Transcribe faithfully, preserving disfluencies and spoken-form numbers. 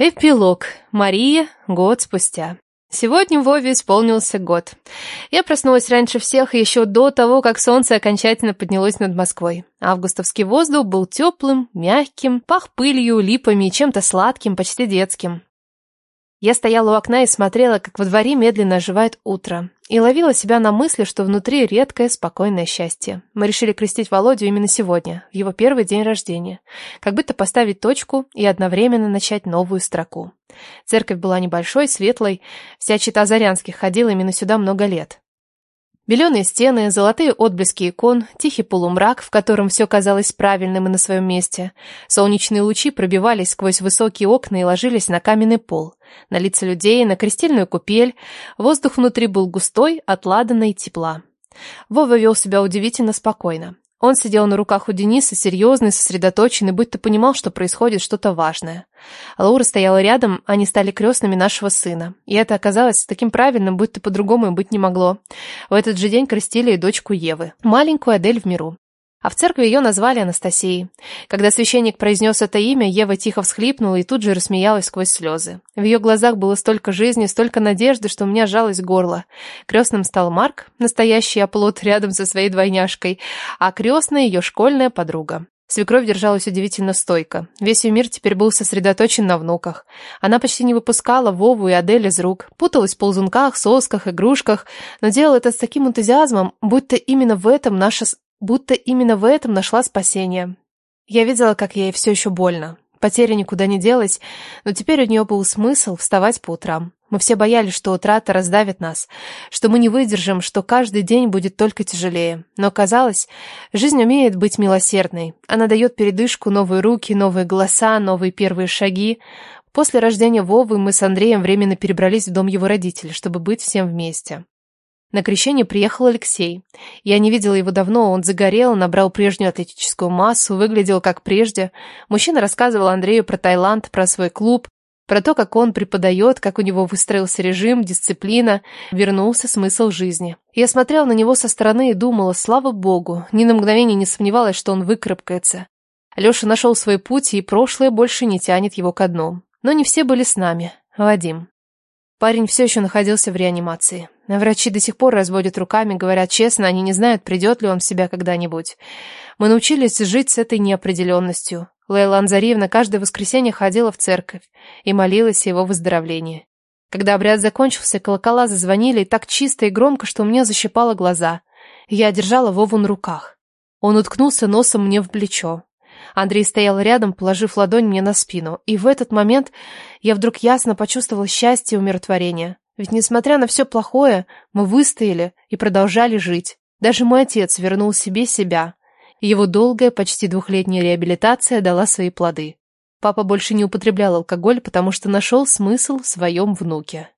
Эпилог. Мария. Год спустя. Сегодня Вове исполнился год. Я проснулась раньше всех еще до того, как солнце окончательно поднялось над Москвой. Августовский воздух был теплым, мягким, пах пылью, липами и чем-то сладким, почти детским. Я стояла у окна и смотрела, как во дворе медленно оживает утро, и ловила себя на мысли, что внутри редкое, спокойное счастье. Мы решили крестить Володю именно сегодня, в его первый день рождения, как будто поставить точку и одновременно начать новую строку. Церковь была небольшой, светлой, вся чета Зарянских ходила именно сюда много лет. Беленые стены, золотые отблески икон, тихий полумрак, в котором все казалось правильным и на своем месте. Солнечные лучи пробивались сквозь высокие окна и ложились на каменный пол, на лица людей, на крестильную купель. Воздух внутри был густой, от ладана и тепла. Вова вел себя удивительно спокойно. Он сидел на руках у Дениса, серьезный, сосредоточенный, будто понимал, что происходит что-то важное. Лаура стояла рядом, они стали крестными нашего сына. И это оказалось таким правильным, будто по-другому и быть не могло. В этот же день крестили и дочку Евы, маленькую Адель в миру. А в церкви ее назвали Анастасией. Когда священник произнес это имя, Ева тихо всхлипнула и тут же рассмеялась сквозь слезы. В ее глазах было столько жизни, столько надежды, что у меня сжалось горло. Крестным стал Марк, настоящий оплот рядом со своей двойняшкой, а крестная ее школьная подруга. Свекровь держалась удивительно стойко. Весь ее мир теперь был сосредоточен на внуках. Она почти не выпускала Вову и Адель из рук, путалась в ползунках, сосках, игрушках, но делала это с таким энтузиазмом, будто именно в этом наша... Будто именно в этом нашла спасение. Я видела, как ей все еще больно. Потеря никуда не делась, но теперь у нее был смысл вставать по утрам. Мы все боялись, что утрата раздавит нас, что мы не выдержим, что каждый день будет только тяжелее. Но оказалось, жизнь умеет быть милосердной. Она дает передышку, новые руки, новые голоса, новые первые шаги. После рождения Вовы мы с Андреем временно перебрались в дом его родителей, чтобы быть всем вместе. На крещение приехал Алексей. Я не видела его давно, он загорел, набрал прежнюю атлетическую массу, выглядел как прежде. Мужчина рассказывал Андрею про Таиланд, про свой клуб, про то, как он преподает, как у него выстроился режим, дисциплина, вернулся смысл жизни. Я смотрела на него со стороны и думала, слава богу, ни на мгновение не сомневалась, что он выкарабкается. Леша нашел свой путь, и прошлое больше не тянет его ко дну. Но не все были с нами. Вадим. Парень все еще находился в реанимации. Врачи до сих пор разводят руками, говорят честно, они не знают, придет ли он в себя когда-нибудь. Мы научились жить с этой неопределенностью. Лейла Анзариевна каждое воскресенье ходила в церковь и молилась о его выздоровлении. Когда обряд закончился, колокола зазвонили и так чисто и громко, что у меня защипало глаза. Я держала Вову на руках. Он уткнулся носом мне в плечо. Андрей стоял рядом, положив ладонь мне на спину, и в этот момент я вдруг ясно почувствовала счастье и умиротворение. Ведь, несмотря на все плохое, мы выстояли и продолжали жить. Даже мой отец вернул себе себя. Его долгая, почти двухлетняя реабилитация дала свои плоды. Папа больше не употреблял алкоголь, потому что нашел смысл в своем внуке.